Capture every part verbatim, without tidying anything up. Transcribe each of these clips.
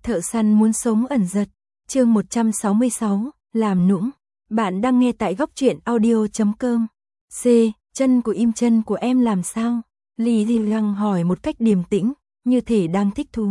Thợ săn muốn sống ẩn giật, chương một trăm sáu mươi sáu, làm nũng. Bạn đang nghe tại góc truyện audio chấm com. C, chân của im chân của em làm sao? Lee Ji-young hỏi một cách điềm tĩnh, như thể đang thích thú.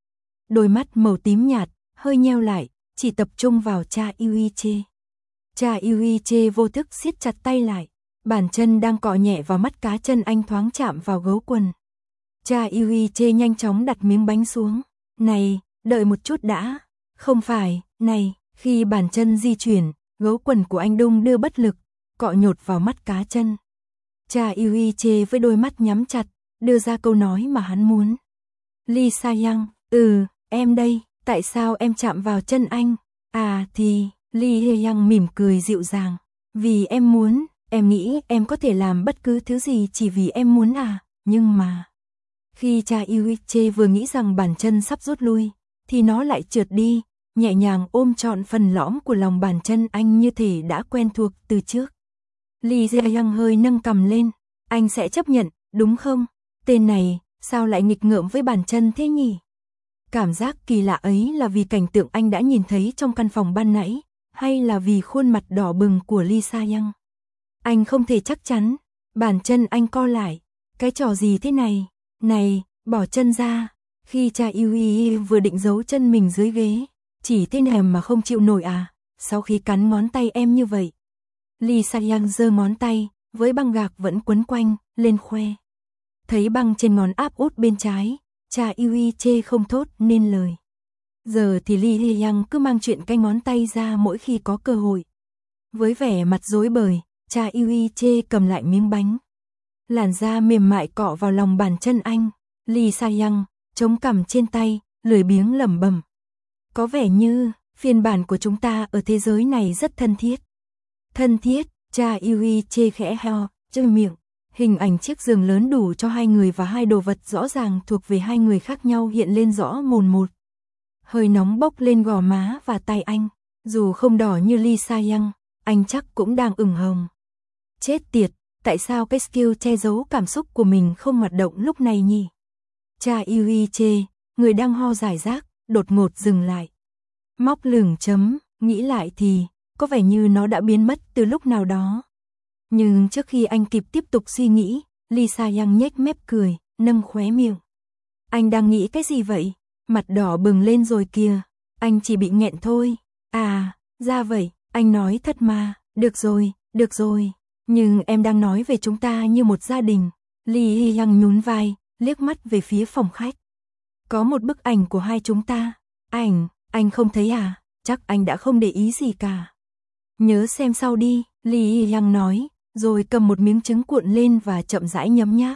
Đôi mắt màu tím nhạt, hơi nheo lại, chỉ tập trung vào cha Yuiche. Cha Yuiche vô thức siết chặt tay lại, bàn chân đang cọ nhẹ vào mắt cá chân anh thoáng chạm vào gấu quần. Cha Yuiche nhanh chóng đặt miếng bánh xuống. Này, đợi một chút đã. Không phải, này, khi bàn chân di chuyển, gấu quần của anh đung đưa bất lực, cọ nhột vào mắt cá chân. Cha Yuiche với đôi mắt nhắm chặt, đưa ra câu nói mà hắn muốn. Lee Sa-young, ừ, em đây, tại sao em chạm vào chân anh? À thì, Lee Hye-young mỉm cười dịu dàng. Vì em muốn, em nghĩ em có thể làm bất cứ thứ gì chỉ vì em muốn à, nhưng mà... Khi cha Yuiche vừa nghĩ rằng bàn chân sắp rút lui, thì nó lại trượt đi, nhẹ nhàng ôm trọn phần lõm của lòng bàn chân anh như thể đã quen thuộc từ trước. Lee Jae-young hơi nâng cằm lên, anh sẽ chấp nhận, đúng không? Tên này, sao lại nghịch ngợm với bàn chân thế nhỉ? Cảm giác kỳ lạ ấy là vì cảnh tượng anh đã nhìn thấy trong căn phòng ban nãy, hay là vì khuôn mặt đỏ bừng của Lee Sa-young? Anh không thể chắc chắn, bàn chân anh co lại, cái trò gì thế này? Này, bỏ chân ra. Khi cha Yui vừa định giấu chân mình dưới ghế, chỉ tên hèm mà không chịu nổi à, sau khi cắn ngón tay em như vậy. Lee Sa-young giơ ngón tay, với băng gạc vẫn quấn quanh, lên khoe. Thấy băng trên ngón áp út bên trái, cha Yui chê không thốt nên lời. Giờ thì Lee Hye-young cứ mang chuyện cái ngón tay ra mỗi khi có cơ hội. Với vẻ mặt rối bời, cha Yui chê cầm lại miếng bánh. Làn da mềm mại cọ vào lòng bàn chân anh. Lee Sa-young chống cằm trên tay, lười biếng lẩm bẩm. Có vẻ như phiên bản của chúng ta ở thế giới này rất thân thiết. Thân thiết, cha Yuiche khẽ heo, chơi miệng. Hình ảnh chiếc giường lớn đủ cho hai người và hai đồ vật rõ ràng thuộc về hai người khác nhau hiện lên rõ mồn một. Hơi nóng bốc lên gò má và tay anh, dù không đỏ như Lee Sa-young, anh chắc cũng đang ửng hồng. Chết tiệt, tại sao cái skill che giấu cảm xúc của mình không hoạt động lúc này nhỉ? Cha Yuiche, người đang ho rải rác, đột ngột dừng lại. Móc lửng chấm, nghĩ lại thì, có vẻ như nó đã biến mất từ lúc nào đó. Nhưng trước khi anh kịp tiếp tục suy nghĩ, Lee Sa-young nhếch mép cười, nâng khóe miệng. Anh đang nghĩ cái gì vậy? Mặt đỏ bừng lên rồi kìa, anh chỉ bị nghẹn thôi. À, ra vậy, anh nói thật mà, được rồi, được rồi. Nhưng em đang nói về chúng ta như một gia đình. Lee Hye-young nhún vai, liếc mắt về phía phòng khách. Có một bức ảnh của hai chúng ta. Ảnh, anh không thấy à? Chắc anh đã không để ý gì cả. Nhớ xem sau đi, Lee Hye-young nói, rồi cầm một miếng trứng cuộn lên và chậm rãi nhấm nháp.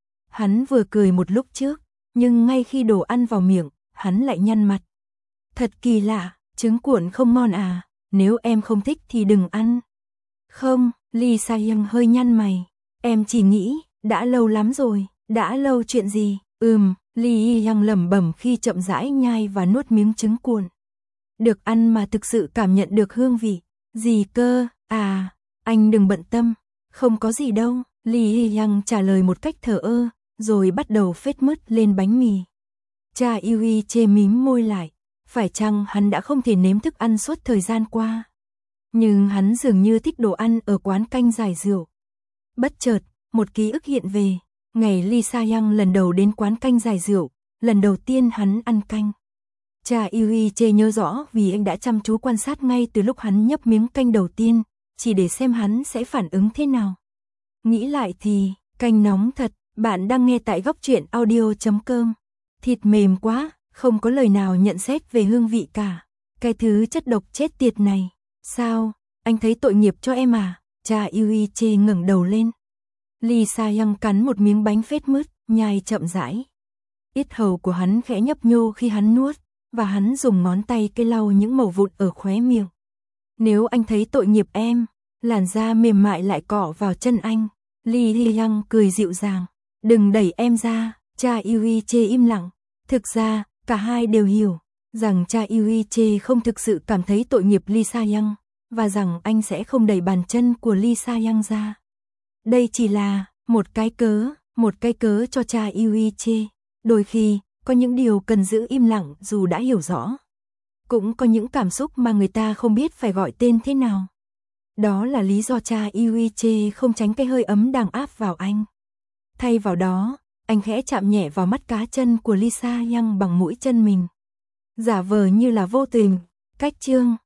Hắn vừa cười một lúc trước, nhưng ngay khi đổ ăn vào miệng, hắn lại nhăn mặt. Thật kỳ lạ, trứng cuộn không ngon à? Nếu em không thích thì đừng ăn. Không, Lee Sa-young hơi nhăn mày. Em chỉ nghĩ, đã lâu lắm rồi. Đã lâu chuyện gì? Ừm, Lee Hye-young lẩm bẩm khi chậm rãi nhai và nuốt miếng trứng cuộn. Được ăn mà thực sự cảm nhận được hương vị. Gì cơ? À, anh đừng bận tâm. Không có gì đâu. Lee Hye-young trả lời một cách thờ ơ, rồi bắt đầu phết mứt lên bánh mì. Cha Yuiche mím môi lại. Phải chăng hắn đã không thể nếm thức ăn suốt thời gian qua? Nhưng hắn dường như thích đồ ăn ở quán canh giải rượu. Bất chợt, một ký ức hiện về. Ngày Lee Sa-young lần đầu đến quán canh giải rượu, lần đầu tiên hắn ăn canh. Cha Yuiche nhớ rõ vì anh đã chăm chú quan sát ngay từ lúc hắn nhấp miếng canh đầu tiên, chỉ để xem hắn sẽ phản ứng thế nào. Nghĩ lại thì, canh nóng thật, bạn đang nghe tại góc truyện audio chấm com. Thịt mềm quá, không có lời nào nhận xét về hương vị cả. Cái thứ chất độc chết tiệt này. Sao, anh thấy tội nghiệp cho em à? Cha Yuiche ngẩng đầu lên. Lee Sa-young cắn một miếng bánh phết mứt, nhai chậm rãi. Yết hầu của hắn khẽ nhấp nhô khi hắn nuốt, và hắn dùng ngón tay cây lau những mẩu vụn ở khóe miệng. Nếu anh thấy tội nghiệp em, làn da mềm mại lại cọ vào chân anh. Lee Hye-young cười dịu dàng. Đừng đẩy em ra, cha Yuiche im lặng. Thực ra, cả hai đều hiểu, rằng cha Yuiche không thực sự cảm thấy tội nghiệp Lee Sa-young, và rằng anh sẽ không đẩy bàn chân của Lee Sa-young ra. Đây chỉ là một cái cớ, một cái cớ cho cha Yuiche. Đôi khi, Có những điều cần giữ im lặng dù đã hiểu rõ. Cũng có những cảm xúc mà người ta không biết phải gọi tên thế nào. Đó là lý do cha Yuiche không tránh cái hơi ấm đang áp vào anh. Thay vào đó, anh khẽ chạm nhẹ vào mắt cá chân của Lisa Yang bằng mũi chân mình. Giả vờ như là vô tình, cách chương.